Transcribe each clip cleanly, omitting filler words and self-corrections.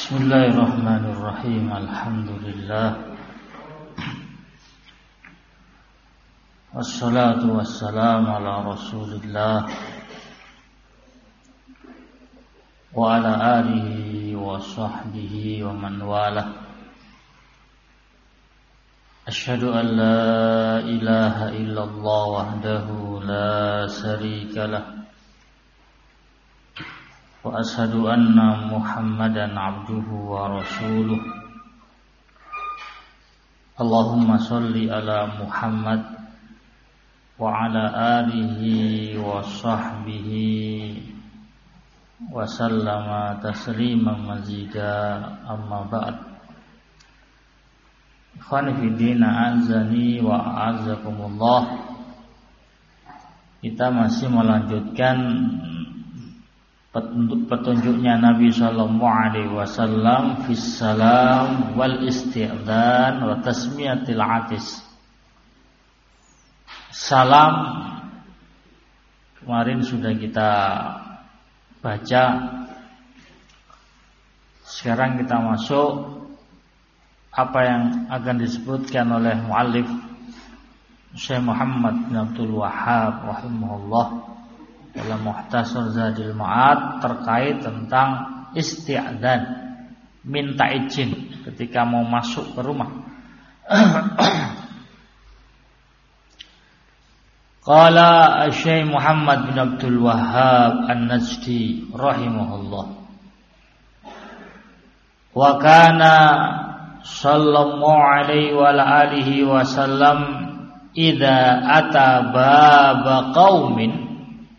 Bismillahirrahmanirrahim. Alhamdulillah. Wassalatu wassalamu ala Rasulillah wa ala alihi wa sahbihi wa man walah. Asyhadu an la ilaha illallah wahdahu la syarika lah. Wa ashhadu anna Muhammadan abduhu wa rasuluh. Allahumma sholli ala Muhammad wa ala alihi wa sahbihi wa sallama tasliman mazida, amma ba'd. Ikhwani fi din, a'azzani wa a'azzakumullah. Kita masih melanjutkan petunjuknya Nabi sallallahu alaihi wasallam fis salam wal isti'dzan wa tasmiyatil atis. Salam kemarin sudah kita baca. Sekarang kita masuk apa yang akan disebutkan oleh muallif Syekh Muhammad bin Abdul Wahhab rahimahullah dalam Mukhtasar Zadil Ma'ad terkait tentang isti'dzan, minta izin ketika mau masuk ke rumah. Qala Syekh Muhammad bin Abdul Wahhab An-Najdi rahimahullah, wa kana sallallahu alaihi wa alihi wasallam idza ata baba qaumin.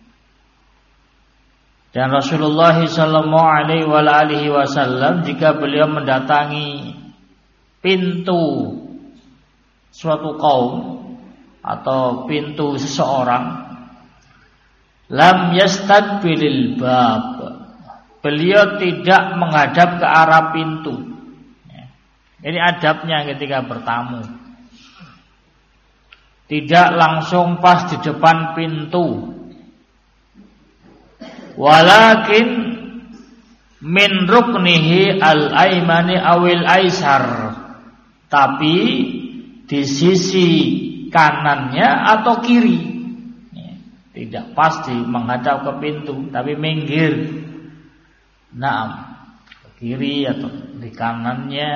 Dan Rasulullah sallallahu alaihi wasallam jika beliau mendatangi pintu suatu kaum atau pintu seseorang, lam yastaqbilil bab, beliau tidak menghadap ke arah pintu. Ini adabnya ketika bertamu, tidak langsung pas di depan pintu. Walakin min ruknihi al-aimani awil aisar, tapi di sisi kanannya atau kiri. Tidak pasti menghadap ke pintu, tapi minggir. Naam, ke kiri atau di kanannya.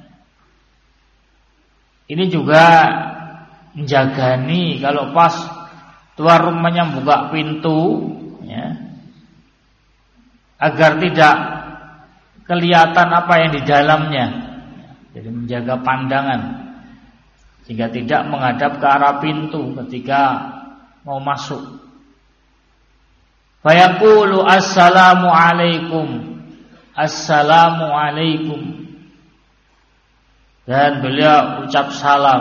Ini juga menjagani kalau pas tuan rumahnya buka pintu, ya, agar tidak kelihatan apa yang di dalamnya. Jadi menjaga pandangan sehingga tidak menghadap ke arah pintu ketika mau masuk. Fa yaqulu assalamu alaikum, assalamu alaikum. Dan beliau ucap salam,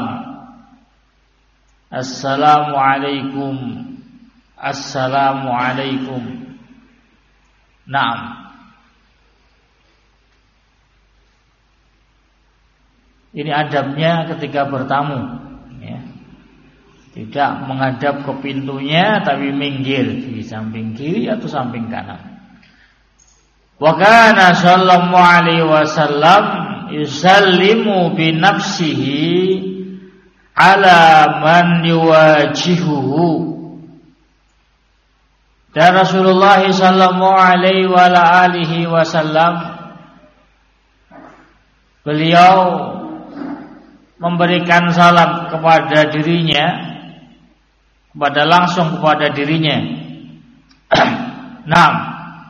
assalamu alaikum, assalamu alaikum. Naam. Ini adabnya ketika bertamu, ya. Tidak menghadap ke pintunya, tapi minggir di samping kiri atau samping kanan. Wa kana sallallahu alaihi wasallam yusallimu bi nafsihi ala man yuwajihuhu. Dan Rasulullah sallallahu alaihi wasallam beliau memberikan salam kepada dirinya, langsung kepada dirinya. Nah,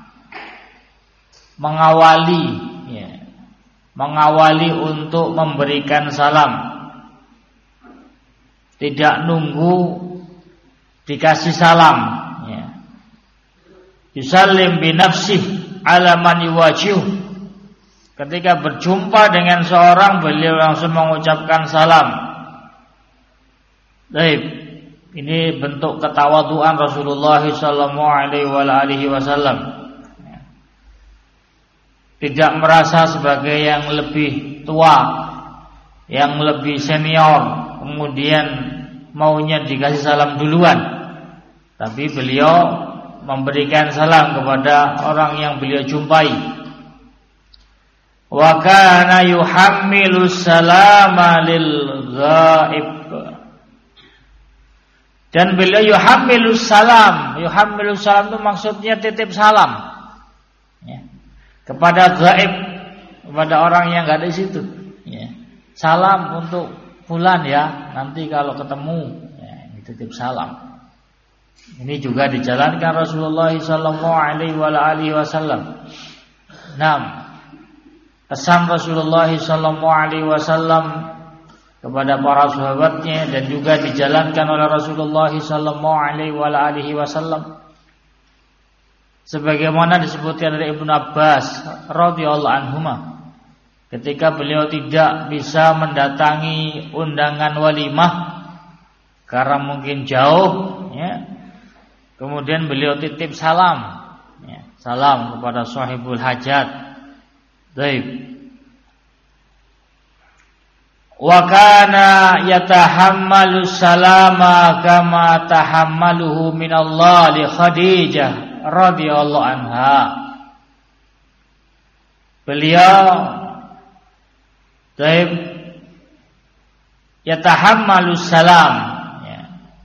mengawali untuk memberikan salam, tidak nunggu dikasih salam. Yusallim bi nafsihi ala man yuwajih. Ketika berjumpa dengan seorang, beliau langsung mengucapkan salam. Baik, ini bentuk ketawaduan Rasulullah sallallahu alaihi wasallam. Tidak merasa sebagai yang lebih tua, yang lebih senior, kemudian maunya dikasih salam duluan. Tapi beliau memberikan salam kepada orang yang beliau jumpai. Wa kana yuhammilu salama lil ghaib. Dan beliau yuhammilu salam. Yuhammilu salam itu maksudnya titip salam, ya, kepada ghaib, kepada orang yang enggak ada di situ, ya. Salam untuk fulan ya, nanti kalau ketemu, ya, titip salam. Ini juga dijalankan Rasulullah sallallahu alaihi wasallam. 6. Pesan Rasulullah sallallahu alaihi wasallam kepada para sahabatnya dan juga dijalankan oleh Rasulullah sallallahu alaihi wasallam sebagaimana disebutkan dari Ibnu Abbas radhiyallahu anhuma ketika beliau tidak bisa mendatangi undangan walimah karena mungkin jauh, ya. Kemudian beliau titip salam, ya, salam kepada sahibul hajat. Baik. Wa kana yatahammalu salama kama tahammaluhu minallah li Khadijah radhiyallahu anha. Beliau baik yatahammalu salam, ya,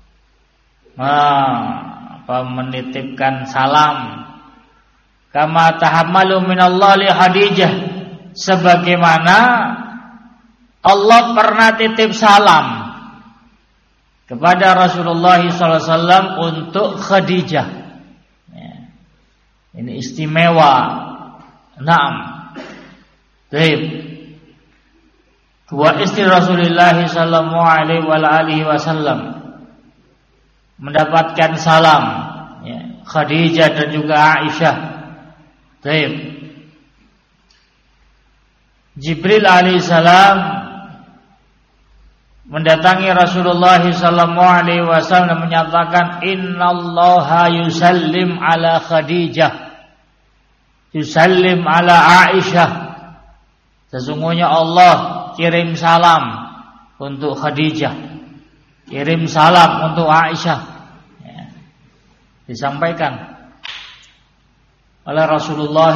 menitipkan salam kama tahammalu minallah li Khadijah, sebagaimana Allah pernah titip salam kepada Rasulullah SAW untuk Khadijah, ya. Ini istimewa. 6. Baik. Dua istri Rasulullah SAW mendapatkan salam, ya, Khadijah dan juga Aisyah. Baik. Jibril alaihissalam mendatangi Rasulullah SAW dan menyatakan innallaha yusallim ala Khadijah yusallim ala Aisyah, sesungguhnya Allah kirim salam untuk Khadijah, kirim salam untuk Aisyah, ya. Disampaikan oleh Rasulullah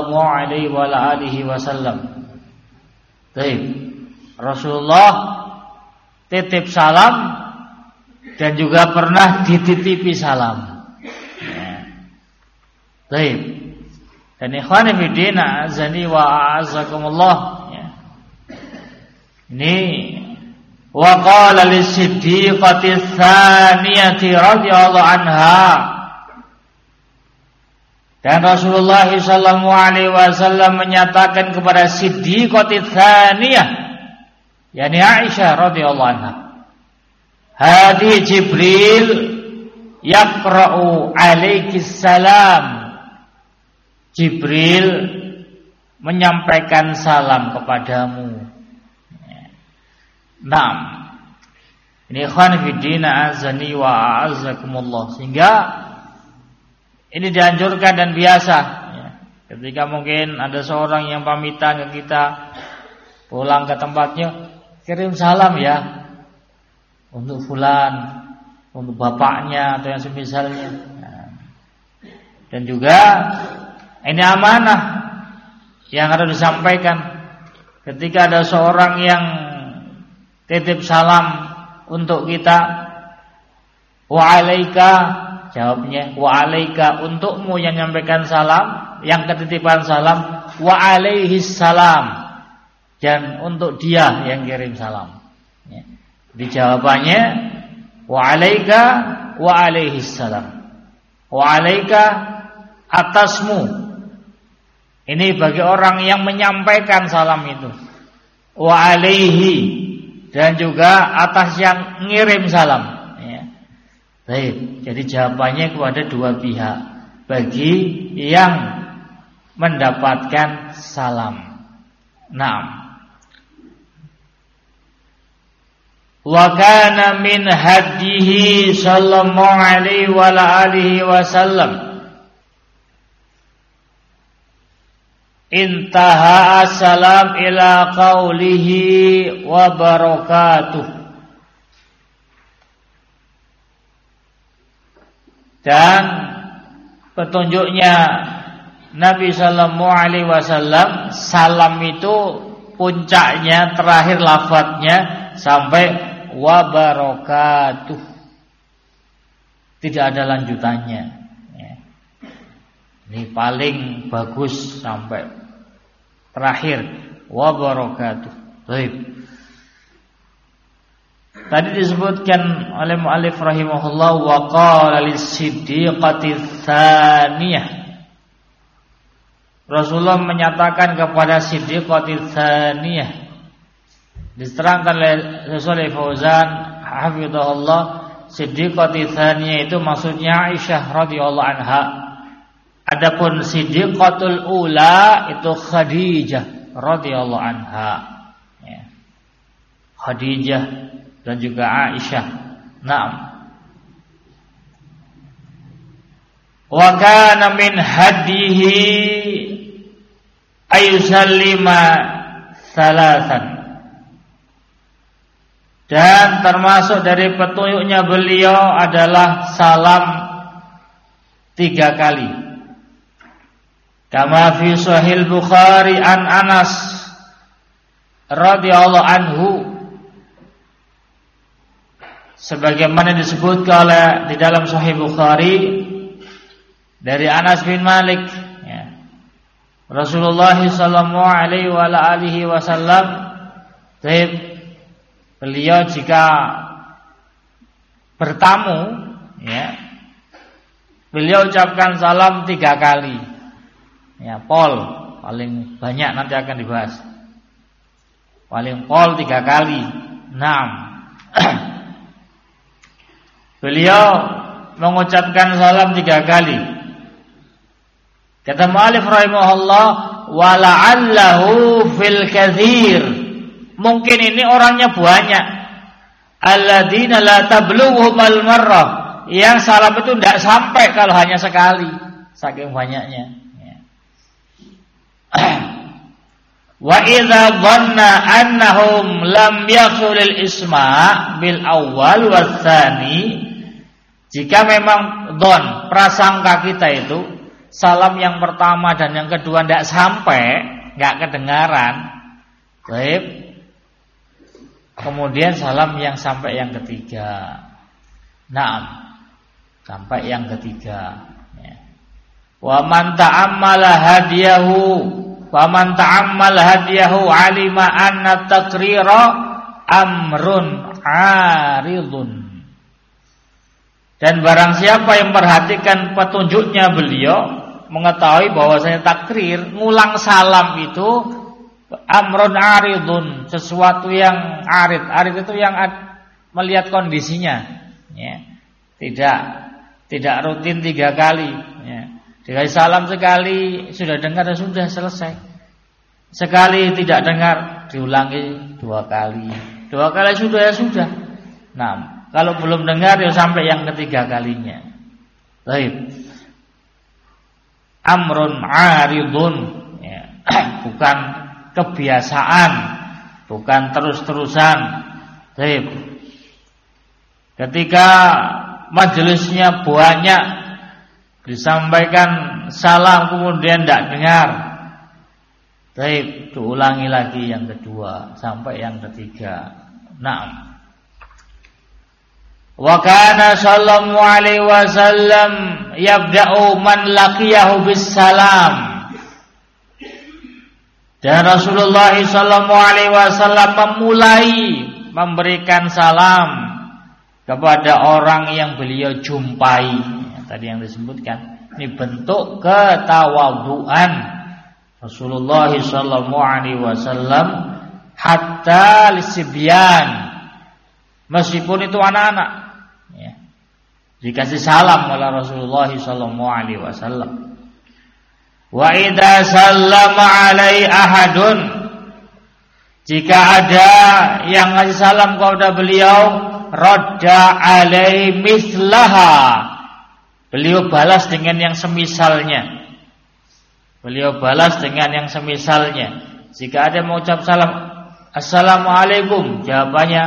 SAW. Baik. Rasulullah titip salam dan juga pernah dititipi salam, ya. Baik. Dan ikhwan fillah azani wa a'azakumullah, ya. Ini wa qala lis-siddiqati tsaniyati radhiyallahu anha, dan Rasulullah SAW menyatakan kepada Siddiqati Tsaniyah, yakni Aisyah radhiyallahu anha, hadi Jibril yaqra'u 'alaikis salam, Jibril menyampaikan salam kepadamu. 6. Ini ikhwan fiddina azani wa a'azakumullah, sehingga ini dianjurkan dan biasa, ya. Ketika mungkin ada seorang yang pamitan ke kita pulang ke tempatnya, kirim salam ya untuk fulan, untuk bapaknya atau yang semisalnya, nah. Dan juga ini amanah yang harus disampaikan ketika ada seorang yang titip salam untuk kita. Wa alaika, jawabnya wa alaika, untukmu yang menyampaikan salam, yang ketitipan salam, wa alaihis salam, dan untuk dia yang kirim salam, ya. Di jawabannya wa alaika wa alaihis salam. Wa alaika, atasmu, ini bagi orang yang menyampaikan salam itu. Wa alaihi, dan juga atas yang ngirim salam. Baik, jadi jawabannya kepada dua pihak bagi yang mendapatkan salam. 6. Wa kana min hadihi sallallahu alaihi wa alihi wasallam intaha salam ila qaulihi wa barakatuh. Dan petunjuknya Nabi sallallahu alaihi wasallam salam itu puncaknya terakhir lafadznya sampai wa barakatuh. Tidak ada lanjutannya. Ya. Ini paling bagus sampai terakhir wa barakatuh. Baik. Tadi disebutkan oleh muallif rahimahullah wa qala lis-siddiqati tsaniyah. Rasulullah menyatakan kepada siddiqati tsaniyah. Diterangkan oleh Syekh Fauzan hafizahullah, siddiqati tsaniyah itu maksudnya Aisyah radhiyallahu anha. Adapun siddiqatul ula itu Khadijah radhiyallahu anha. Ya. Khadijah dan juga Aisyah. Naam. Wa kana min hadihi ayusallima salasan. Dan termasuk dari petunjuknya beliau adalah salam 3 kali. Kama fi Sahih Bukhari an Anas radhiyallahu anhu, sebagaimana disebutkan oleh di dalam Sahih Bukhari dari Anas bin Malik, ya. Rasulullah sallallahu alaihi wasallam, beliau jika bertamu, ya, beliau ucapkan salam 3 kali. Ya, pol paling banyak nanti akan dibahas. Paling pol 3 kali. 6. Beliau mengucapkan salam 3 kali. Kata mu'allif rahimahullah, wa la'allahu fil katsir. Mungkin ini orangnya banyak. Alladzina la tablughuhum al-marrah. Yang salam itu tidak sampai kalau hanya sekali, saking banyaknya. Wa idza dhanna annahum lam yaqulil isma' bil awwal was tsani, jika memang dhon prasangka kita itu salam yang pertama dan yang kedua tidak sampai, enggak kedengaran, baik, kemudian salam yang sampai yang ketiga. Naam, sampai yang ketiga, ya. Wa man ta'ammala hadiyahu Faman ta'ammal hadiyahu alima anna takrira amrun aridun. Dan barang siapa yang perhatikan petunjuknya beliau, mengetahui bahwasanya takrir, ngulang salam itu amrun aridun, sesuatu yang arid. Arid itu yang melihat kondisinya, ya. Tidak rutin 3 kali, ya. Dikasih salam sekali, sudah dengar dan sudah selesai. Sekali tidak dengar, diulangi 2 kali. 2 kali sudah ya sudah. Nah, kalau belum dengar ya sampai yang ketiga kalinya. Baik. Amrun aridun, ya. Bukan kebiasaan, bukan terus-terusan. Baik. Ketika majelisnya banyak, disampaikan salam kemudian tidak dengar, baik, diulangi lagi yang kedua sampai yang ketiga. Naam. Wa kana sallallahu alaihi wasallam yabda'u man laqiyahu bis salam. Dan Rasulullah sallallahu alaihi wasallam memulai memberikan salam kepada orang yang beliau jumpai. Tadi yang disebutkan, ini bentuk ketawadhuan Rasulullah sallallahu alaihi wasallam hatta lisibyan, meskipun itu anak-anak, ya, dikasih salam oleh Rasulullah sallallahu alaihi wasallam. Wa idza sallama alai ahadun, jika ada yang ngasih salam kepada beliau, radda alai mislaha, beliau balas dengan yang semisalnya. Beliau balas dengan yang semisalnya. Jika ada mengucap salam, assalamualaikum, jawabannya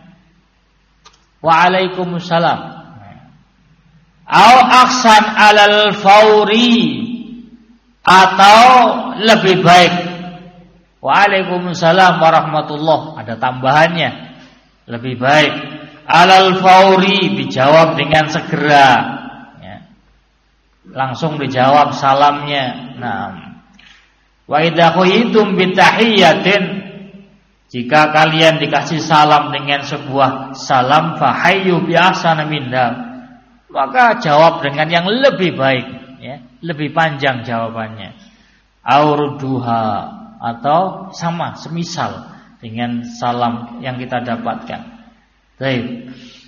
waalaikumsalam. Au aksan alal fauri, Atau lebih baik Waalaikumsalam warahmatullah, ada tambahannya, lebih baik alal fauri, dijawab dengan segera, ya. Langsung dijawab salamnya. Nah, wa idza khuyitum bitahiyyatin, jika kalian dikasih salam dengan sebuah salam, fahayyu bi ahsana minha, maka jawab dengan yang lebih baik, ya, lebih panjang jawabannya. Auruduha, atau sama semisal dengan salam yang kita dapatkan. Baik.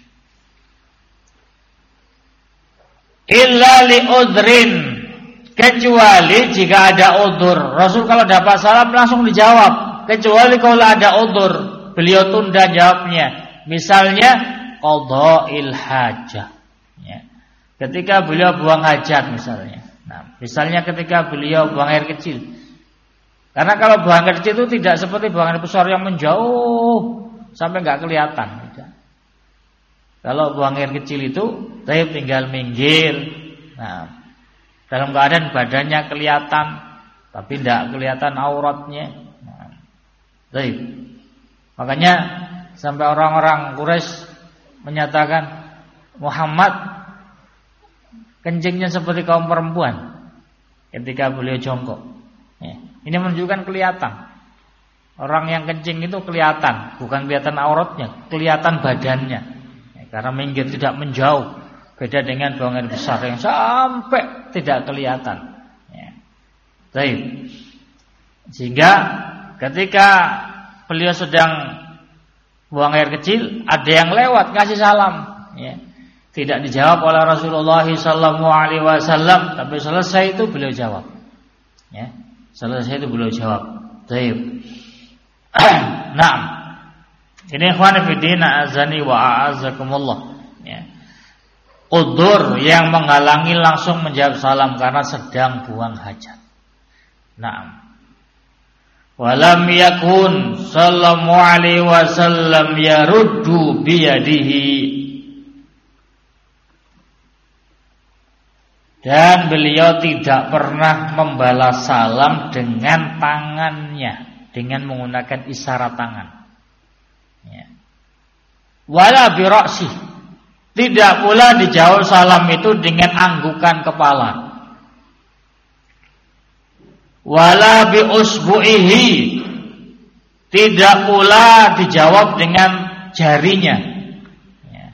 Illa li udrin, kecuali jika ada udzur. Rasul kalau dapat salam langsung dijawab, kecuali kalau ada udzur, beliau tunda jawabnya. Misalnya qadha'il hajah, ya. Ketika beliau buang hajat misalnya. Nah, misalnya ketika beliau buang air kecil. Karena kalau buang air kecil itu tidak seperti buang air besar yang menjauh sampai nggak kelihatan. Tidak. Kalau buang air kecil itu, tinggal minggir. Nah, dalam keadaan badannya kelihatan, tapi tidak kelihatan auratnya. Nah, makanya sampai orang-orang Quraisy menyatakan Muhammad kencingnya seperti kaum perempuan ketika beliau jongkok. Ya. Ini menunjukkan kelihatan. Orang yang kencing itu kelihatan, bukan kelihatan auratnya, kelihatan badannya. Ya, karena minggir tidak menjauh, beda dengan buang air besar yang sampai tidak kelihatan. Ya. Baik. Sehingga ketika beliau sedang buang air kecil, ada yang lewat ngasih salam. Ya. Tidak dijawab oleh Rasulullah SAW, tapi selesai itu beliau jawab. Ya. Selesai itu beliau jawab. Baik. Naam. Ini ikhwan fillah azani wa a'azakumullah. Ya. Udzur yang menghalangi langsung menjawab salam karena sedang buang hajat. Naam. Walam yakun sallallahu alaihi wasallam yaruddu biyadihi. Dan beliau tidak pernah membalas salam dengan tangannya, dengan menggunakan isyarat tangan. Ya. Wala bi ra'si, tidak pula dijawab salam itu dengan anggukan kepala. Wala bi usbu'ihi, tidak pula dijawab dengan jarinya. Ya.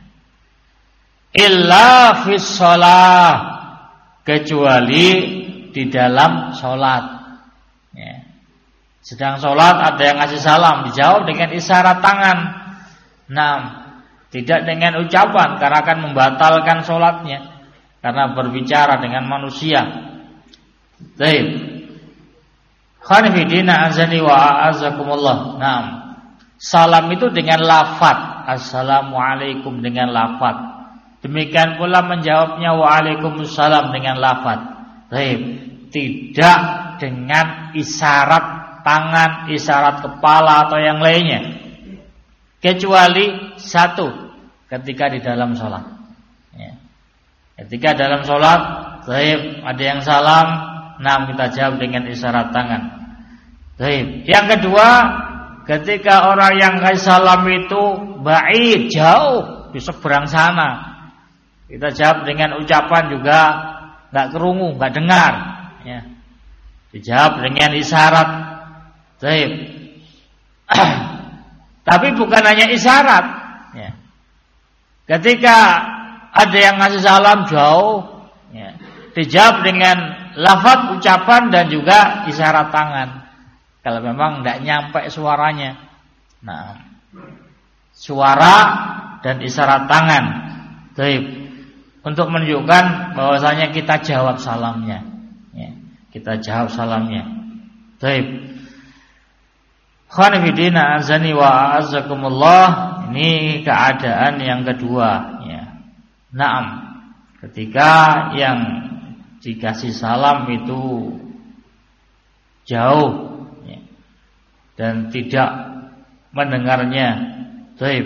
Illa fis shalah, kecuali di dalam sholat. Ya. Sedang sholat ada yang ngasih salam, dijawab dengan isyarat tangan. Nah, tidak dengan ucapan karena akan membatalkan sholatnya, karena berbicara dengan manusia. Baik. Khanifidina azani wa a'azakumullah. Nah, salam itu dengan lafaz, assalamualaikum dengan lafaz. Demikian pula menjawabnya waalaikumsalam dengan lafaz. Baik, tidak dengan isyarat tangan, isyarat kepala atau yang lainnya. Kecuali satu, ketika di dalam sholat. Ya. Ketika dalam sholat, baik, ada yang salam, nah kita jawab dengan isyarat tangan. Baik. Yang kedua, ketika orang yang kasih salam itu ba'id, jauh di seberang sana, kita jawab dengan ucapan juga nggak kerungu, nggak dengar. Ya. Dijawab dengan isyarat. Baik. Tapi bukan hanya isyarat. Ya. Ketika ada yang ngasih salam jauh, ya, dijawab dengan lafaz ucapan dan juga isyarat tangan. Kalau memang nggak nyampe suaranya, nah, suara dan isyarat tangan. Baik. Untuk menunjukkan bahwasanya kita jawab salamnya, ya, kita jawab salamnya. Baik. Khanifidina azani wa a'azakumullah. Ini keadaan yang kedua, ya. Naam. Ketika yang dikasih salam itu jauh, ya, dan tidak mendengarnya. Baik.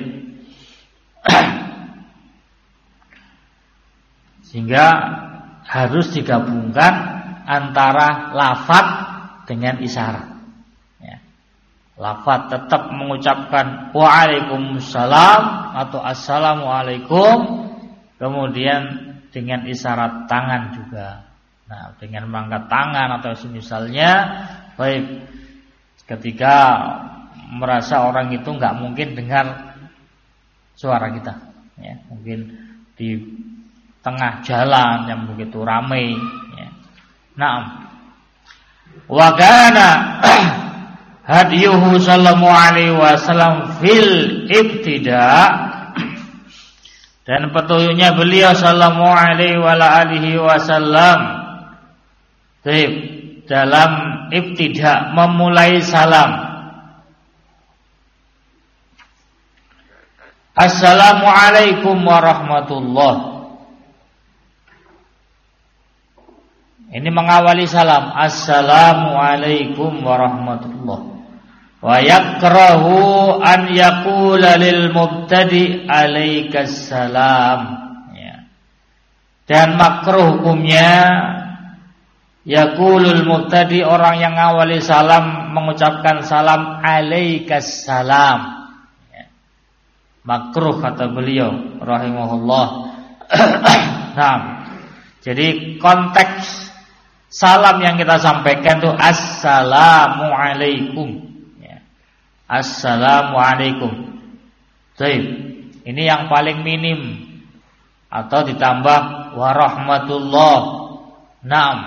Sehingga harus digabungkan antara lafaz dengan isyarat. Ya. Lafaz tetap mengucapkan waalaikumsalam atau assalamualaikum, kemudian dengan isyarat tangan juga. Nah, dengan mengangkat tangan atau semisalnya, baik ketika merasa orang itu nggak mungkin dengar suara kita, ya, mungkin di tengah jalan yang begitu ramai. Ya. Naam. Wa kana hadiyuhu sallallahu alaihi wasallam fil ibtida', dan petunjuknya beliau sallallahu alaihi wasallam dalam ibtida', memulai salam. Assalamualaikum warahmatullahi. Ini mengawali salam. Assalamualaikum warahmatullahi. Wa yakrahu an yaqula lil mubtadi alaikassalam. Ya. Dan makruh hukumnya yaqulul mubtadi, orang yang ngawali salam mengucapkan salam alaikassalam. Ya. Makruh kata beliau rahimahullah. Nah, jadi konteks salam yang kita sampaikan itu assalamualaikum. Assalamualaikum. Baik. Ini yang paling minim, atau ditambah warahmatullah. Naam.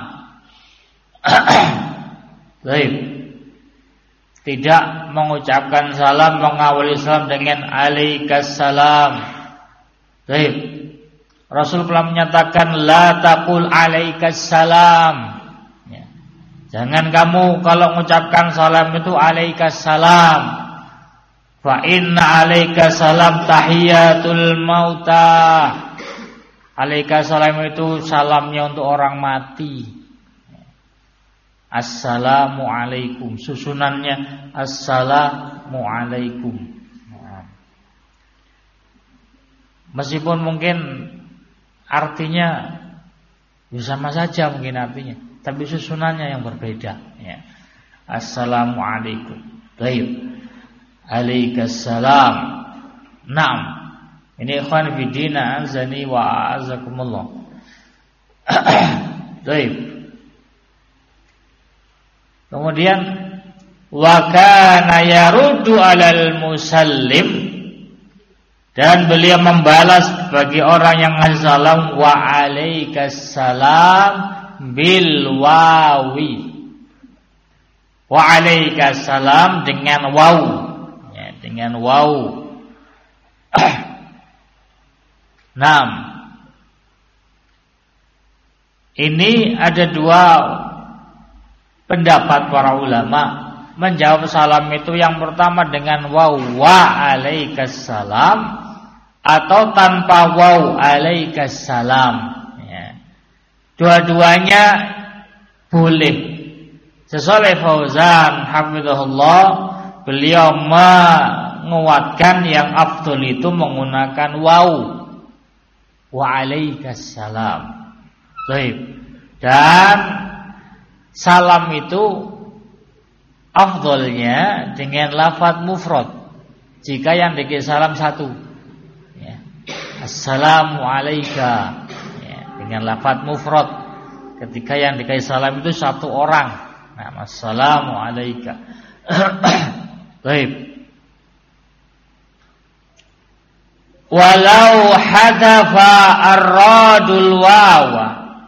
Baik. Tidak mengucapkan salam, mengawali salam dengan alaikassalam. Baik. Rasul telah menyatakan la taqul alaikassalam. Jangan kamu kalau mengucapkan salam itu alaikassalam. Fa inna alaikassalam tahiyatul mauta. Alaikassalam itu salamnya untuk orang mati. Assalamualaikum, susunannya assalamualaikum. Meskipun mungkin artinya sama saja mungkin artinya, tapi susunannya yang berbeda. Ya. Assalamualaikum. Baik. Alaikassalam. Naam. Ini ikhwan fillah azani wa azakumullah. Baik. Kemudian wa kana yaruddu 'alal musallim, dan beliau membalas bagi orang yang ngasih salam wa alaikassalam bil wawi. Wa alaikassalam dengan waw, ya, dengan waw. Naam. Ini ada dua pendapat para ulama menjawab salam itu. Yang pertama dengan waw wa alaikassalam, atau tanpa waw alaikassalam. Ya. Dua-duanya boleh. Sesuai Fauzan hafizahullah, beliau menguatkan yang afdal itu menggunakan waw wa alaikassalam. Baik. Dan salam itu afdalnya dengan lafaz mufrad. Jika yang dikira salam satu, ya. Assalamu alayka, ya, dengan lafaz mufrad. Ketika yang dikira salam itu satu orang, nah, assalamu alayka. Baik. Walau hadafa ar-radul wawa,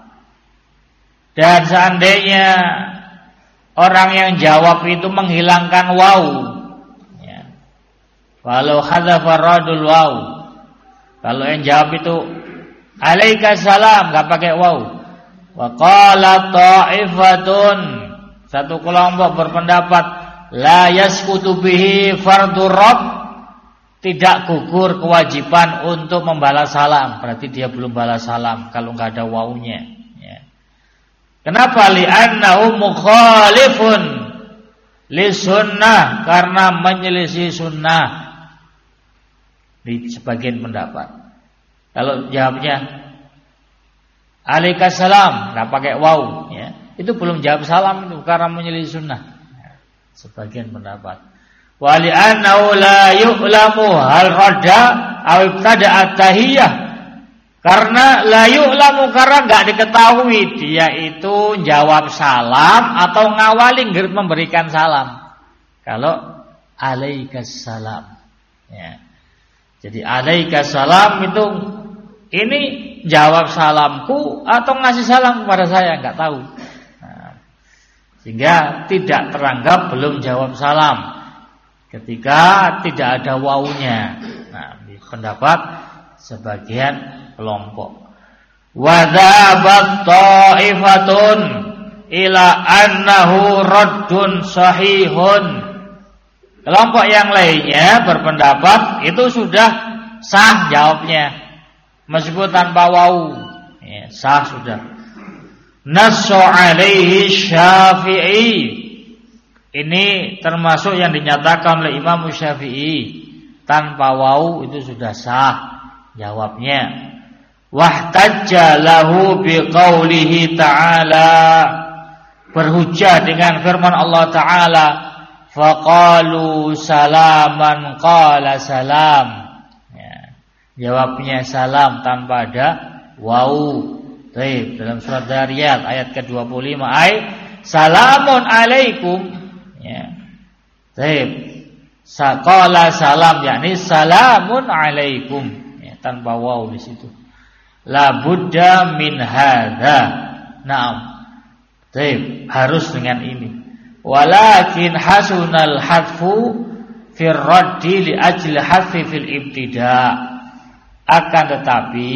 dan seandainya orang yang jawab itu menghilangkan waw, ya. Walau hadzafa radul waw, kalau yang jawab itu alaikassalam enggak pakai waw. Wa qala ta'ifatun, satu kelompok berpendapat la yasqutu bihi fardur rabb, tidak gugur kewajiban untuk membalas salam, berarti dia belum balas salam kalau enggak ada wawnya. Kenapa? Li'annahu mukhalifun li sunnah, karena menyelisih sunnah di sebagian pendapat. Kalau jawabnya alaikassalam, enggak pakai waw, ya, itu belum jawab salam itu karena menyelisih sunnah. Sebagian pendapat. Wa li'annahu la yu'lamu hal radda aw ibtada'a tahiyyah. Karena la yu'lamu karena enggak diketahui dia itu jawab salam atau ngawali memberikan salam. Kalau alaikas salam. Ya. Jadi alaikas salam itu ini jawab salamku atau ngasih salam kepada saya enggak tahu. Nah, sehingga tidak teranggap belum jawab salam ketika tidak ada wawunya. Nah, di pendapat sebagian kelompok. Wa dhabat ta'ifatun ila annahu raddun sahihun. Kelompok yang lainnya berpendapat itu sudah sah jawabnya meskipun tanpa wawu. Ya, sah sudah. Nassu alaihi Syafi'i. Ini termasuk yang dinyatakan oleh Imam Syafi'i. Tanpa wawu itu sudah sah jawabnya. Wahtajja lahu biqaulihi ta'ala. Berhujjah dengan firman Allah Ta'ala. Faqalu salaman qala salam. Ya. Jawabnya salam tanpa ada wawu. Baik, dalam surat Dariyat ayat ke-25 salamun alaikum. Ya. Baik. Qala salam yakni salamun alaikum. Ya, tanpa wawu di situ. La budda min hadza. Naam. Baik, harus dengan ini. Walakin hasunal hadfu fir raddi li ajli hadfi fil ibtida. Akan tetapi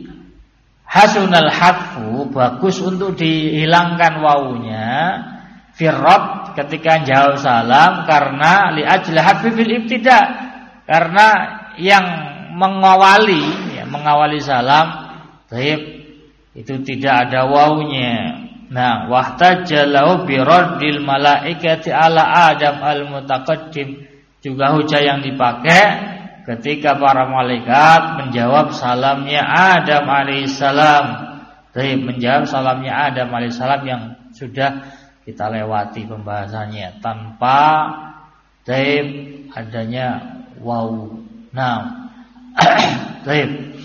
hasunal hadfu bagus untuk dihilangkan wawunya fir radd ketika jawab salam karena li ajli hadfi fil ibtida. Karena yang mengawali salam baik itu tidak ada wawunya. Nah, wahtajja lahu bi raddil malaikati ala Adam al-mutaqaddim. Juga hujah yang dipakai ketika para malaikat menjawab salamnya Adam alaihissalam. Baik, menjawab salamnya Adam alaihissalam yang sudah kita lewati pembahasannya tanpa adanya wawu. Nah, baik.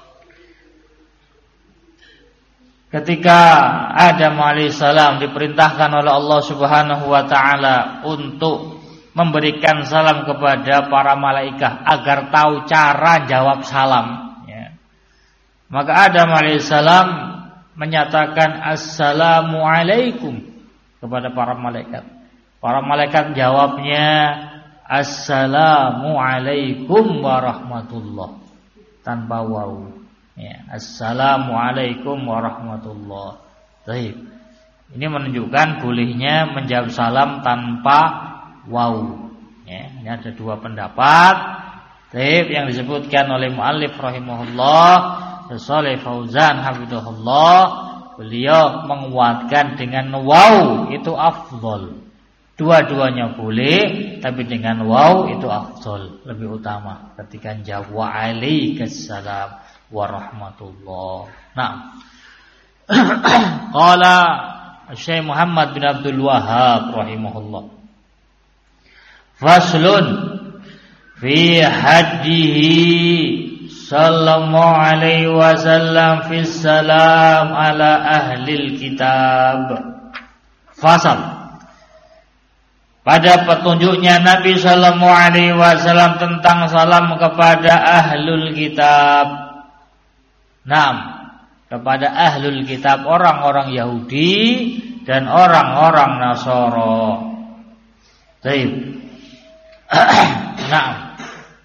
Ketika Adam alaihissalam diperintahkan oleh Allah Subhanahu wa taala untuk memberikan salam kepada para malaikat agar tahu cara jawab salam, ya. Maka Adam alaihissalam menyatakan assalamu alaikum kepada para malaikat. Para malaikat jawabnya assalamu alaikum warahmatullah tanpa wawu. Ya, assalamualaikum warahmatullah. Baik. Ini menunjukkan bolehnya menjawab salam tanpa wawu. Ya, ini ada dua pendapat. Baik, yang disebutkan oleh muallif rahimahullah, Shalih Fauzan hafizahullah, beliau menguatkan dengan wawu itu afdhal. Dua-duanya boleh, tapi dengan wawu itu afdhal, lebih utama ketika jawab wa alaikassalam warahmatullah. Nah, qala Syekh Muhammad bin Abdul Wahhab rahimahullah. Faslun fi haddihi sallallahu alaihi wasallam fi salam ala ahlil kitab. Fasal pada petunjuknya Nabi sallallahu alaihi wasallam tentang salam kepada ahlul kitab. Naam, kepada ahlul kitab, orang-orang Yahudi dan orang-orang Nasara. Baik. Naam.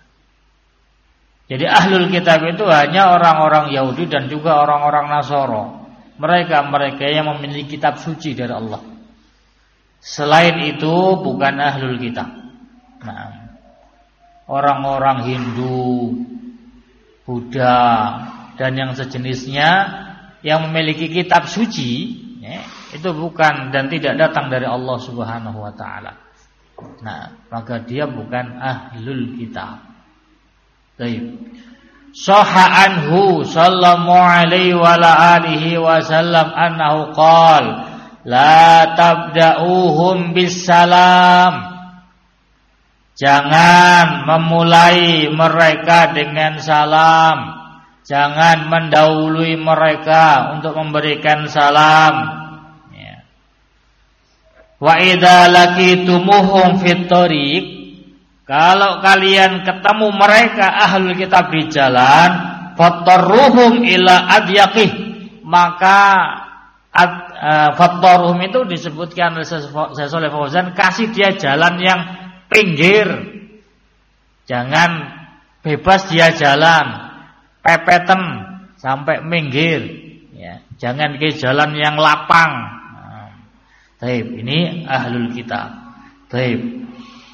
Jadi ahlul kitab itu hanya orang-orang Yahudi dan juga orang-orang Nasara. Mereka yang memiliki kitab suci dari Allah. Selain itu bukan ahlul kitab. Nah, orang-orang Hindu, Buddha dan yang sejenisnya yang memiliki kitab suci, ya, itu bukan dan tidak datang dari Allah Subhanahu wa taala. Nah, maka dia bukan ahlul kitab. Baik. Sahha anhu sallallahu alaihi wa alihi wasallam annahu qala La tabda'uhum bisalam. Jangan memulai mereka dengan salam. Jangan mendahului mereka untuk memberikan salam. Ya. Wa idza laqitumuhum fit thariq, kalau kalian ketemu mereka ahlul kitab di jalan, fattarruhum ila adyaqih, maka fattarruhum itu disebutkan oleh Syekh Shalih Fauzan, kasih dia jalan yang pinggir, jangan bebas dia jalan, pepeten sampai minggir, ya. Jangan ke jalan yang lapang. Taib, ini ahlul kitab. Taib,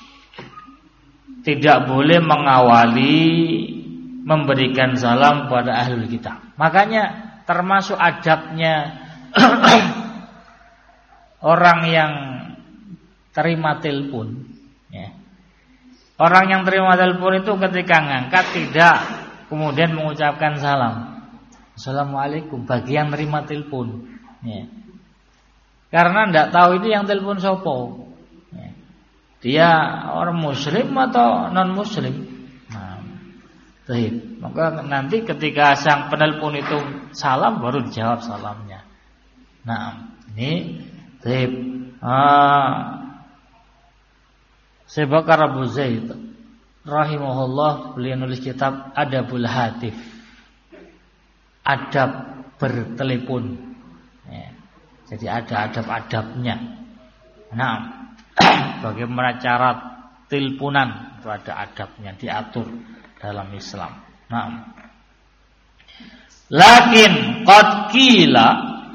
tidak boleh mengawali memberikan salam kepada ahlul kitab. Makanya termasuk adabnya orang yang terima telepon. Ya. Orang yang terima telepon itu ketika ngangkat tidak kemudian mengucapkan salam. Assalamualaikum bagi yang terima telepon. Ya. Karena tidak tahu ini yang telepon sopo. Ya. Dia orang muslim atau non muslim. Nah, maka nanti ketika sang penelpon itu salam baru dijawab salamnya. Nah, ini Syekh Bakar Abu Zaid rahimahullah, beliau nulis kitab Adabul Hatif, adab bertelepon. Ya. Jadi ada adab-adabnya. Nah, bagaimana cara teleponan itu ada adabnya, diatur dalam Islam. Nah, lakin qad qila,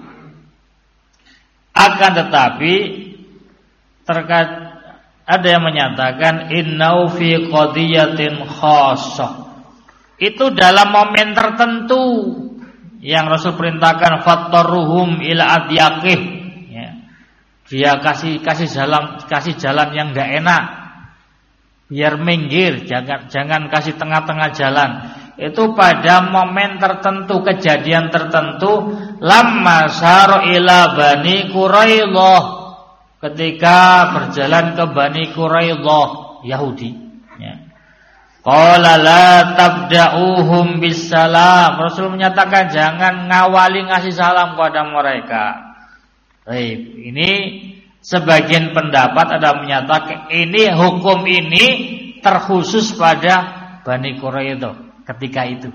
akan tetapi terkait ada yang menyatakan innau fi qadiyatin khassah, itu dalam momen tertentu yang Rasul perintahkan fattarruhum ila adyaqih, ya. Dia kasih jalan yang enggak enak, biar minggir, jangan kasih tengah-tengah jalan. Itu pada momen tertentu, kejadian tertentu, lamma sar ila Bani Quraidah, ketika berjalan ke Bani Quraidah Yahudi, ya. Qala la tabda'uhum bisalam, Rasul menyatakan jangan ngawali ngasih salam kepada mereka. Baik, ini sebagian pendapat ada menyatakan ini hukum ini terkhusus pada Bani Quraidah ketika itu.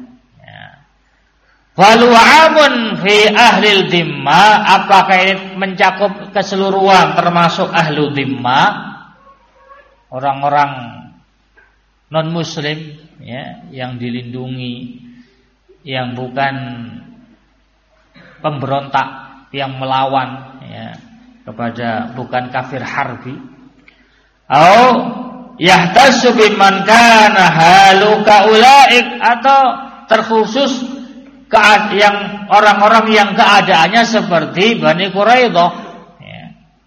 Walu'amun fi ahlil dhimma, apakah ini mencakup keseluruhan termasuk ahlu dhimma, orang-orang non muslim, ya, yang dilindungi, yang bukan pemberontak, yang melawan, ya, kepada bukan kafir harbi. Au yahtasu biman kana haluka ulaik, atau terkhusus yang orang-orang yang keadaannya seperti Bani Quraidah, ya.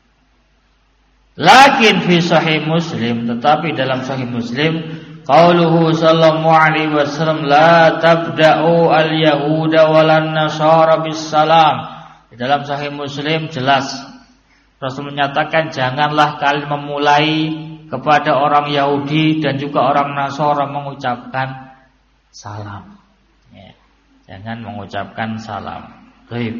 Lakin fi sahih Muslim, tetapi dalam sahih Muslim qauluhu sallallahu alaihi wasallam la tabda'u al-yahuda walan nasara bis salam. Di dalam sahih Muslim jelas Rasul menyatakan janganlah kalian memulai kepada orang Yahudi dan juga orang Nasara mengucapkan salam. Jangan mengucapkan salam. Baik.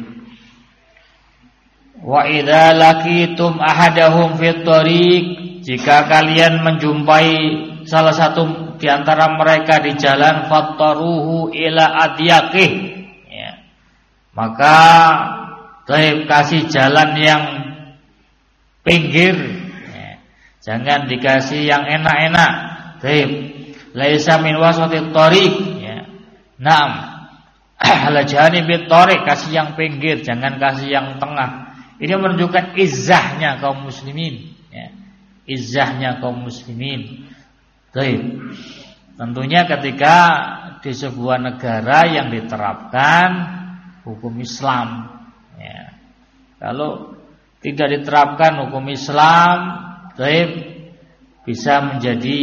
Wa idza laqitum ahadahum fit thariq, jika kalian menjumpai salah satu di antara mereka di jalan, fattaruhu ila adyaqih, ya. Maka kasih jalan yang pinggir, ya. Jangan dikasih yang enak-enak. Laisa min wasatit thariq, ya. Naam. Ala janibit thariq, kasih yang pinggir, jangan kasih yang tengah. Ini menunjukkan izzahnya kaum muslimin, ya. Izzahnya kaum muslimin. Baik. Tentunya ketika di sebuah negara yang diterapkan hukum Islam, ya. Kalau tidak diterapkan hukum Islam, baik, bisa menjadi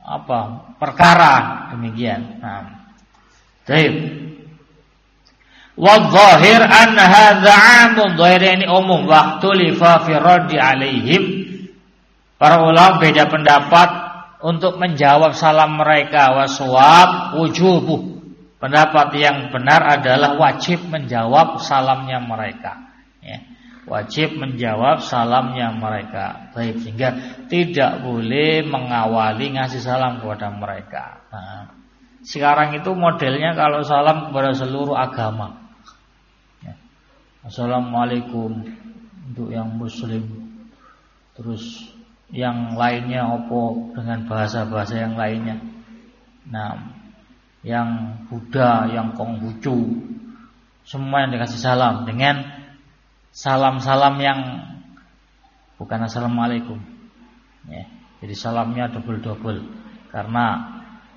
perkara demikian. Nah, baik. Wadh-dhahir an hadza 'amun, dhahir ini umum, waktu lifa fi raddi 'alaihim. Para ulama beda pendapat untuk menjawab salam mereka. Waswab wujubuh, pendapat yang benar adalah wajib menjawab salamnya mereka, ya. Wajib menjawab salamnya mereka. Baik, sehingga tidak boleh mengawali ngasih salam kepada mereka. Nah, sekarang itu modelnya kalau salam kepada seluruh agama, ya. Assalamualaikum untuk yang muslim, terus yang lainnya opo dengan bahasa-bahasa yang lainnya. Nah, yang Buddha, yang Konghucu, semua yang dikasih salam dengan salam-salam yang bukan assalamualaikum, ya. Jadi salamnya double-double karena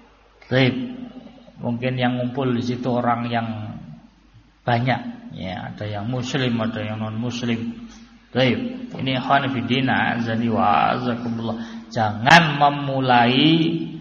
mungkin yang ngumpul di situ orang yang banyak, ya. Ada yang muslim, ada yang non muslim. Ini khanifidina azani wa azakumullah. Jangan memulai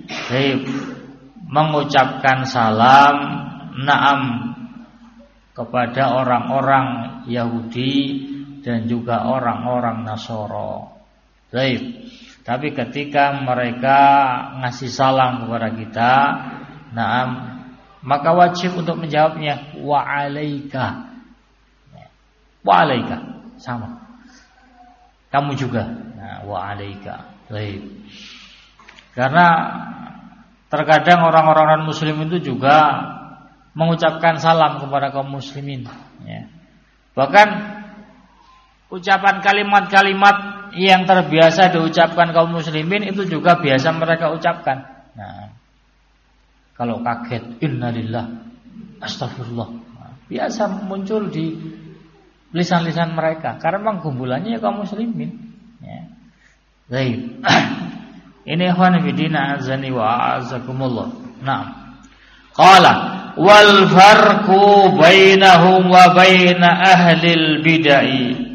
mengucapkan salam na'am kepada orang-orang Yahudi dan juga orang-orang Nasara. Tapi ketika mereka ngasih salam kepada kita, na'am, maka wajib untuk menjawabnya wa alaika. Wa alaika, sama. Kamu juga. Nah, wa alaika. Karena terkadang orang-orang non-muslim itu juga mengucapkan salam kepada kaum muslimin, ya. Bahkan ucapan kalimat-kalimat yang terbiasa diucapkan kaum muslimin itu juga biasa mereka ucapkan. Nah, kalau kaget, innalillah, astagfirullah, nah, biasa muncul di lisan-lisan mereka karena memang gumbulannya ya kaum muslimin, ya. Baik. Ini ikhwan fillah azani wa azakumullah. Naam. Qala wal farqu bainahum wa baina ahlil bid'ah.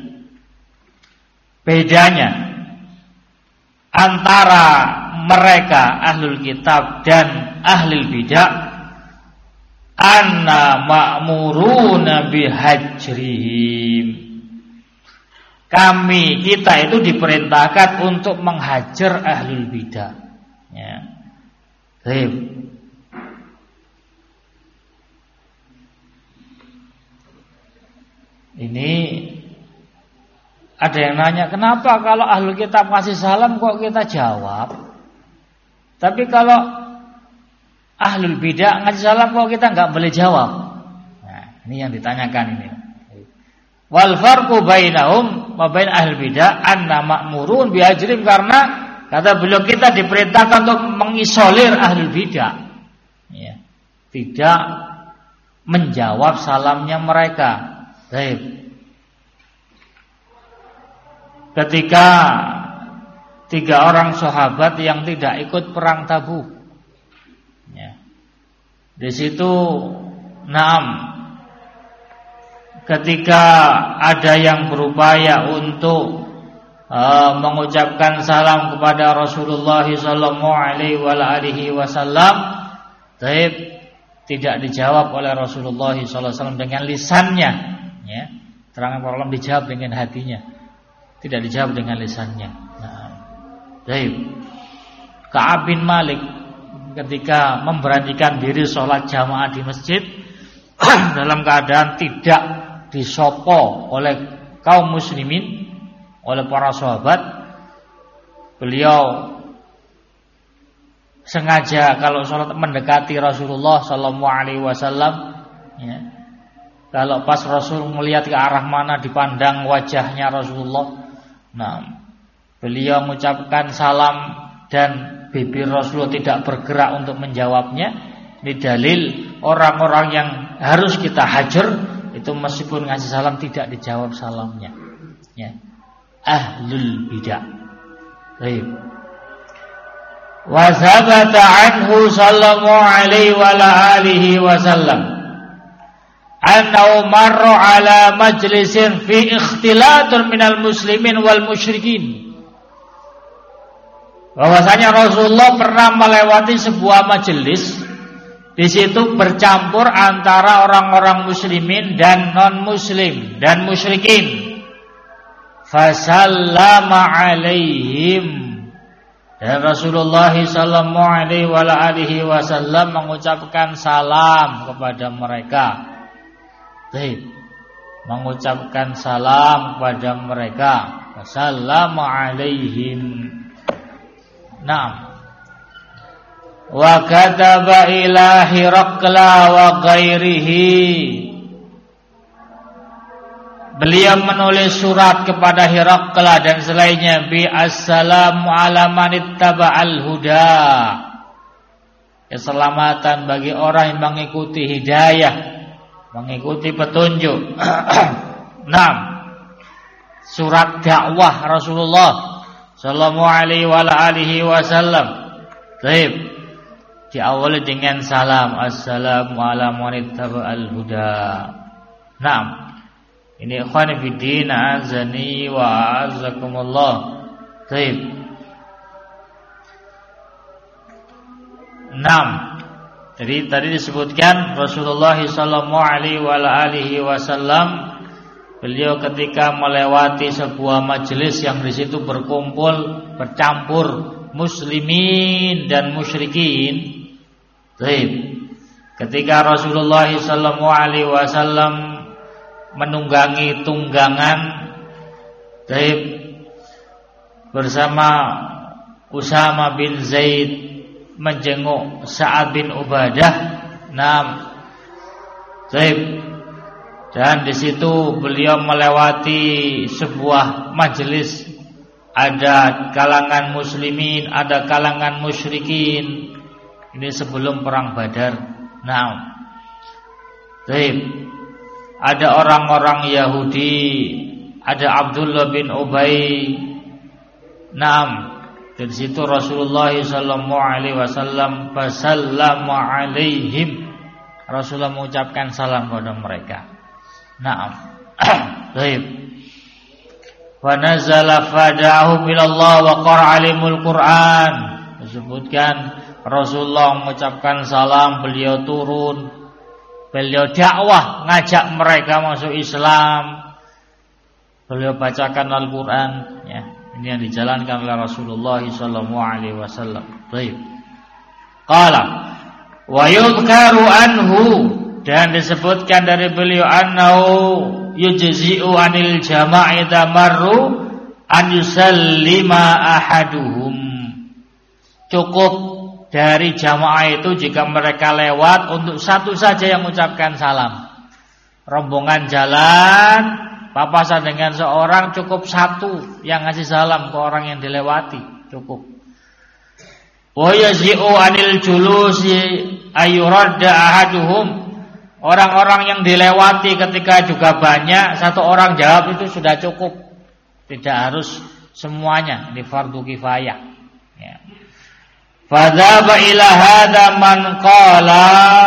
Bedanya antara mereka ahlul kitab dan ahlul bidah, anna ma'muruna bihajrihim. Kita itu diperintahkan untuk menghajar ahlul bidah, ya. Ini ada yang nanya, kenapa kalau ahlul kitab kasih salam kok kita jawab, tapi kalau ahlul bidah ngasih salam kok kita nggak boleh jawab? Nah, ini yang ditanyakan ini. Wal farqu bainahum wa bain ahlul bidah anna ma'murun bihajrim, karena kata beliau kita diperintahkan untuk mengisolir ahlul bidah, ya. Tidak menjawab salamnya mereka. Ketika 3 orang sahabat yang tidak ikut perang Tabuk, ya. Di situ ketika ada yang berupaya untuk mengucapkan salam kepada Rasulullah sallallahu alaihi wasallam, tidak dijawab oleh Rasulullah sallallahu alaihi wasallam dengan lisannya, ya. Terangkan para ulama dijawab dengan hatinya, tidak dijawab dengan lisannya. Ka'ab bin Malik ketika memberanikan diri sholat jamaah di masjid dalam keadaan tidak disopo oleh kaum muslimin, oleh para sahabat, beliau sengaja kalau sholat mendekati Rasulullah sallallahu alaihi wasallam, ya. Kalau pas Rasul melihat ke arah mana dipandang wajahnya Rasulullah, nah, beliau mengucapkan salam dan bibir Rasulullah tidak bergerak untuk menjawabnya. Ini dalil orang-orang yang harus kita hajar itu meskipun ngasih salam tidak dijawab salamnya, ya. Ahlul bidah. Baik. Wa sabata anhu sallallahu alaihi wa alihi wasallam annahu marra ala majlisin fi ikhtilatun minal muslimin wal musyrikin. Bahwasanya Rasulullah pernah melewati sebuah majelis Di situ bercampur antara orang-orang muslimin dan non-muslim dan musyrikin. Fasallama alaihim, dan Rasulullah sallallahu alaihi wasallam mengucapkan salam kepada mereka. Baik, mengucapkan salam kepada mereka. Fasallama alaihim. Naam. Wa kataba ila Hiraqla wa ghairihi. Beliau menulis surat kepada Hiraqla dan selainnya, bi assalamu ala man ittaba'al huda. Keselamatan bagi orang yang mengikuti hidayah, mengikuti petunjuk. Naam. Surat dakwah Rasulullah sallallahu alaihi wasallam. Baik. Diawali dengan salam, assalamu ala man ittaba'al huda. Naam. Ini ikhwan fillah, azani wa azakumullah. Baik. Naam. Jadi tadi disebutkan Rasulullah sallallahu alaihi wasallam, beliau ketika melewati sebuah majelis yang di situ berkumpul, bercampur muslimin dan musyrikin. Baik. Ketika Rasulullah sallallahu alaihi wasallam menunggangi tunggangan, baik, bersama Usama bin Zaid menjenguk Sa'ad bin Ubadah. Naam. Baik. Dan di situ beliau melewati sebuah majelis, ada kalangan muslimin, ada kalangan musyrikin. Ini sebelum perang Badar. Nah, baik. Ada orang-orang Yahudi, ada Abdullah bin Ubay. Naam. Dari situ Rasulullah sallallahu alaihi wasallam fasallama alaihim. Rasulullah mengucapkan salam kepada mereka. Naam. Baik. Wa nazala fada'ahum ila Allah wa qara'a alimul Qur'an. Disebutkan Rasulullah mengucapkan salam, beliau turun, beliau dakwah, ngajak mereka masuk Islam. Beliau bacakan Al-Qur'an, ya. Ini yang dijalankan oleh Rasulullah sallallahu alaihi wasallam. Baik. Qala wa yudhkaru anhu, dan disebutkan dari beliau annahu yujzi'u anil jama'i tamarru an yusallima ahaduhum. Cukup dari jamaah itu jika mereka lewat untuk satu saja yang mengucapkan salam. Rombongan jalan, papasan dengan seorang, cukup satu yang ngasih salam ke orang yang dilewati, cukup. Wa yazi'u anil julusi ayuradda ahaduhum. Orang-orang yang dilewati ketika juga banyak, satu orang jawab itu sudah cukup. Tidak harus semuanya, di fardu kifayah. Ya. Fadzaba ila hadza man qala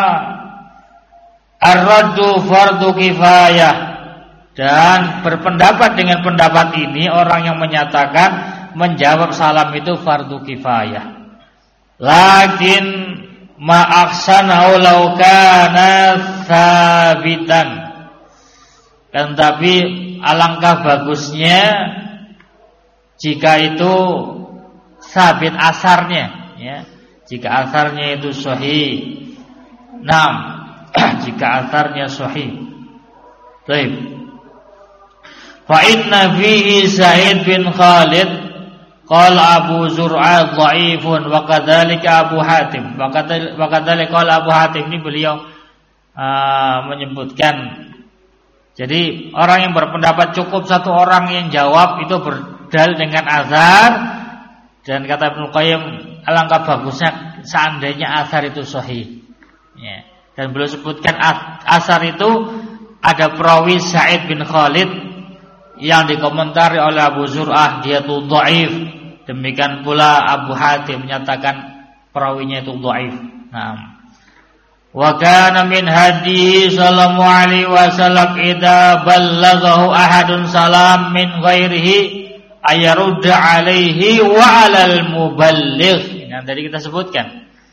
ar-raddu fardu kifayah, dan berpendapat dengan pendapat ini orang yang menyatakan menjawab salam itu fardu kifayah. Lakin ma ahsanahu law kana tsabitan, kan tapi alangkah bagusnya jika itu sabit asarnya, ya, jika asarnya itu sahih. Naam, jika asarnya sahih. Baik. Fa inna fihi Sa'id bin Khalid qala Abu Zur'ah dhaifun wa kadzalika Abu Hatim. Wa kadzalika qala Abu Hatim, ini beliau menyebutkan. Jadi orang yang berpendapat cukup satu orang yang jawab itu berdalil dengan azhar, dan kata Ibnu Qayyim alangkah bagusnya seandainya azhar itu sahih. Ya. Dan beliau sebutkan asar itu ada perawi Sa'id bin Khalid yang dikomentari oleh Abu Zur'ah, dia itu dhaif. Demikian pula Abu Hatim menyatakan perawinya itu dhaif. Nah, wa kana min hadi sallallahu alaihi wasallam idza ballaghahu ahadun salam min ghairihi ayarudda alaihi wa 'alal muballigh. Yang tadi kita sebutkan,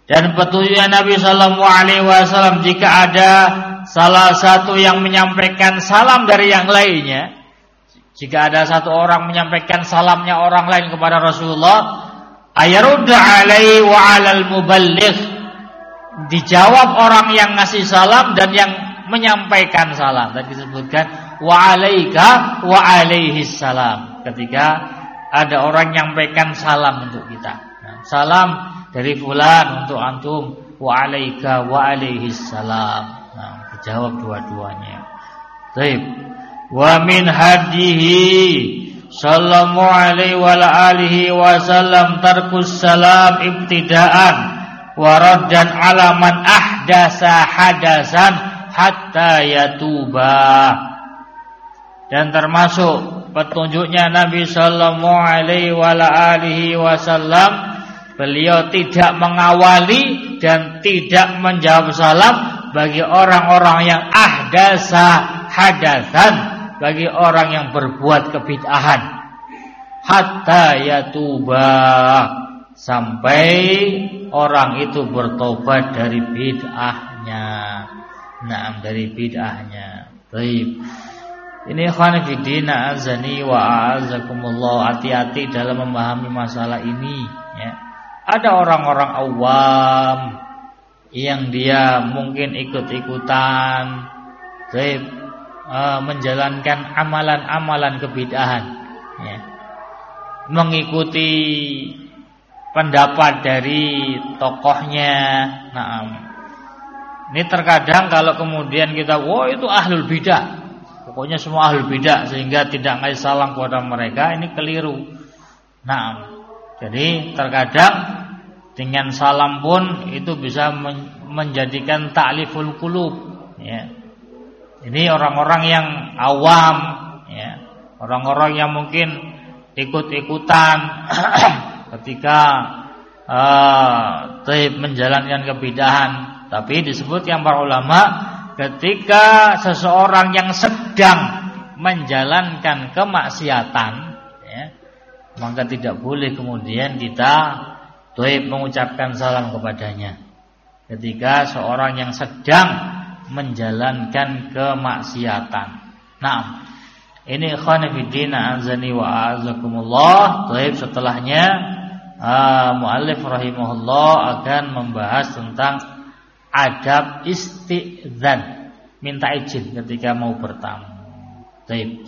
Dan petunjuknya Nabi sallallahu alaihi wasallam, jika ada salah satu yang menyampaikan salam dari yang lainnya, jika ada satu orang menyampaikan salamnya orang lain kepada Rasulullah, ayarudda alaihi wa 'alal muballigh, dijawab orang yang ngasih salam dan yang menyampaikan salam. Tadi disebutkan wa 'alaika wa 'alaihis salam, ketika ada orang yang menyampaikan salam untuk kita. Nah, salam dari fulan untuk antum, wa 'alaika wa 'alaihis salam. Nah, dijawab dua-duanya. Baik. Wa min hadihi sallallahu alaihi wa alihi wasallam tarkus salam ibtidaan wa raddan ala man ahdasa hadasan hatta yatuba. Dan termasuk petunjuknya Nabi sallallahu alaihi wa alihi wasallam, beliau tidak mengawali dan tidak menjawab salam bagi orang-orang yang ahdasa hadasan, bagi orang yang berbuat kebid'ahan, hatta yatuba, sampai orang itu bertobat dari bid'ahnya. Naam, dari bid'ahnya. Baik. Ini ikhwan fillah azani wa a'azakumullah, hati-hati dalam memahami masalah ini ya. Ada orang-orang awam yang dia mungkin ikut-ikutan menjalankan amalan-amalan kebid'ahan ya. Mengikuti pendapat dari tokohnya. Nah, ini terkadang kalau kemudian kita, wah itu ahlul bidah, pokoknya semua ahlul bidah, sehingga tidak ngasih salam kepada mereka, ini keliru. Nah, jadi terkadang dengan salam pun itu bisa menjadikan ta'liful qulub ya. Ini orang-orang yang awam ya, orang-orang yang mungkin ikut-ikutan ketika menjalankan kebid'ahan. Tapi disebutkan para ulama, ketika seseorang yang sedang menjalankan kemaksiatan ya, maka tidak boleh kemudian kita mengucapkan salam kepadanya. Ketika seorang yang sedang menjalankan kemaksiatan. Nah, ini ikhwan fillah azani wa a'azakumullah. Setelahnya muallif rahimahullah akan membahas tentang adab isti'dzan, minta izin ketika mau bertamu. Baik.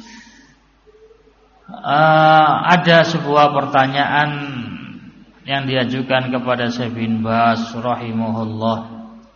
Ada sebuah pertanyaan yang diajukan kepada Syekh bin Baz rahimahullah.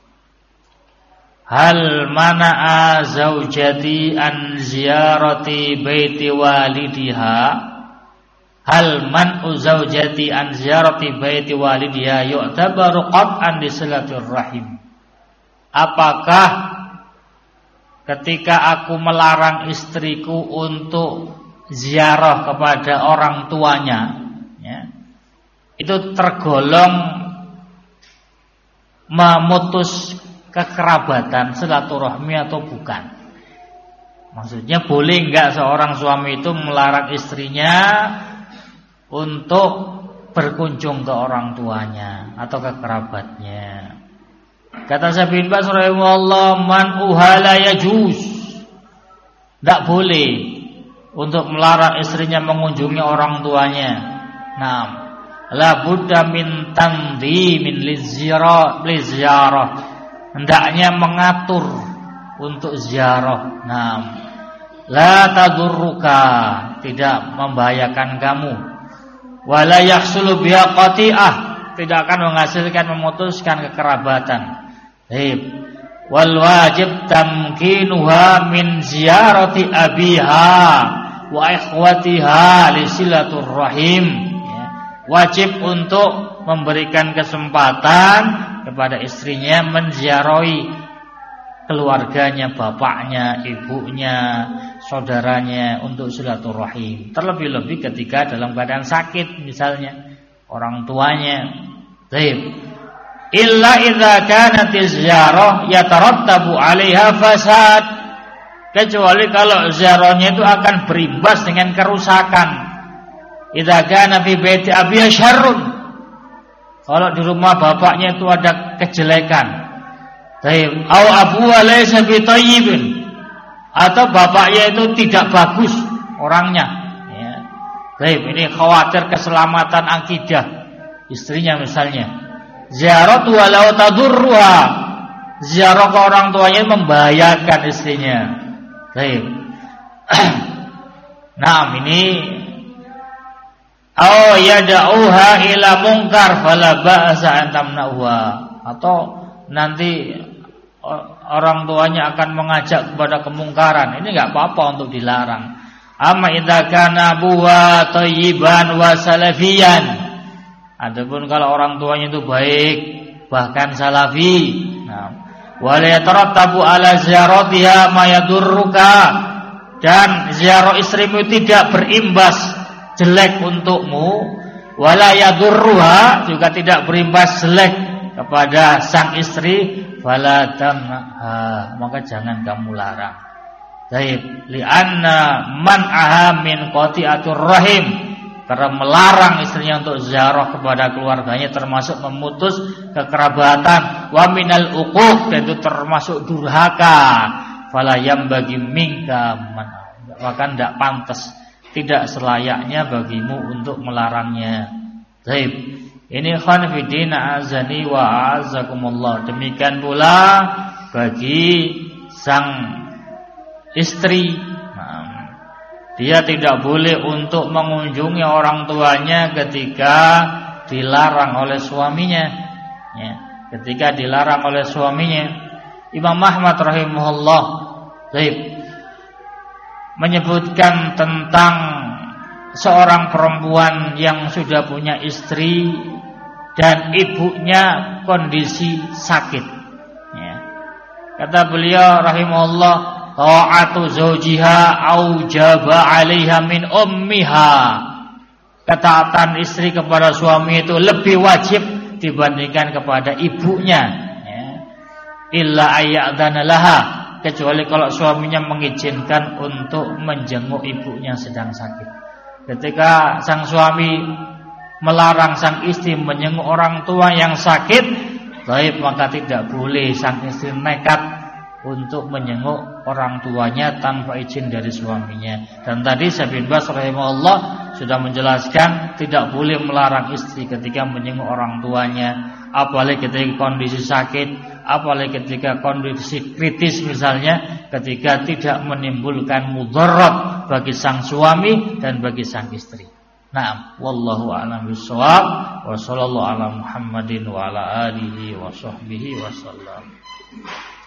Hal mana'a zaujati an ziyarati baiti walidiha? Hal man'u zaujati an ziyarati baiti walidiha yu'tabaru qat'an li silatir rahim? Apakah ketika aku melarang istriku untuk ziarah kepada orang tuanya ya, itu tergolong memutus kekerabatan silaturahmi atau bukan? Maksudnya boleh enggak seorang suami itu melarang istrinya untuk berkunjung ke orang tuanya atau ke kerabatnya? Kata Syekh bin Baz rahimahullah, man uhala yajuz, enggak boleh untuk melarang istrinya mengunjungi orang tuanya. Nah, la budda min tanzimin liziarah, hendaknya mengatur untuk ziarah. Nah, la tadurruka, tidak membahayakan kamu. Wala yahsulu biha qati'ah, tidak akan menghasilkan memutuskan kekerabatan. Wal wajib tamkinuha min ziyarati abiha wa ikhwatiha li silatur rahim. Wajib untuk memberikan kesempatan kepada istrinya menziarahi keluarganya, bapaknya, ibunya, saudaranya untuk silaturahim. Terlebih-lebih ketika dalam keadaan sakit, misalnya orang tuanya. Illa idza kanat ziyarah yatarattabu 'alaiha fasad, kecuali kalau ziarahnya itu akan berimbas dengan kerusakan. Idza kana fi baiti abiha syarrun, Kalau di rumah bapaknya itu ada kejelekan. Taib. Au abuwa laysa bitayyibin. Atau bapaknya itu tidak bagus orangnya. Ya. Taib. Ini khawatir keselamatan akidah istrinya misalnya. Ziaratu walau tadurruha. Ziarah ke orang tuanya membahayakan istrinya. Taib. Nah, ini au yad'uha ila munkar fala ba'sa an tamna'uha. Atau nanti orang tuanya akan mengajak kepada kemungkaran. Ini enggak apa-apa untuk dilarang. Amma idza kana buwa thayyiban wa salafiyan. Adapun kalau orang tuanya itu baik bahkan salafi. Nah, wala yatarattabu ala ziyaratiha ma yadurruka. Dan ziarah istrimu tidak berimbas jelek untukmu, wala yadurruha, juga tidak berimbas jelek kepada sang istri, fala tamnaha, maka jangan kamu larang. Baik, li'anna man'aha min qati'atur rahim, karena melarang istrinya untuk ziarah kepada keluarganya termasuk memutus kekerabatan, wa minal uquq, dan itu termasuk durhaka. Fala yambagi minka man, maka tidak pantas, tidak selayaknya bagimu untuk melarangnya. Baik. Ini khanfidina azani wa azakumullah. Demikian pula bagi sang istri, dia tidak boleh untuk mengunjungi orang tuanya ketika dilarang oleh suaminya. Ya, ketika dilarang oleh suaminya. Imam Ahmad rahimahullah menyebutkan tentang seorang perempuan yang sudah punya istri dan ibunya kondisi sakit. Ya. Kata beliau rahimahullah, ta'atu zawjiha aujaba 'alaiha min ummiha. Ketaatan istri kepada suami itu lebih wajib dibandingkan kepada ibunya. Illa ayyadana laha, kecuali kalau suaminya mengizinkan untuk menjenguk ibunya sedang sakit. Ketika sang suami melarang sang istri menjenguk orang tua yang sakit, baik, maka tidak boleh sang istri nekat untuk menjenguk orang tuanya tanpa izin dari suaminya. Dan tadi Syekh bin Baz rahimahullah sudah menjelaskan tidak boleh melarang istri ketika menjenguk orang tuanya, apalagi ketika kondisi sakit, apalagi ketika kondisi kritis, misalnya ketika tidak menimbulkan mudarat bagi sang suami dan bagi sang istri. Naam, wallahu a'lam bishawab, wa sallallahu ala Muhammadin wa ala alihi wa sahbihi wasallam.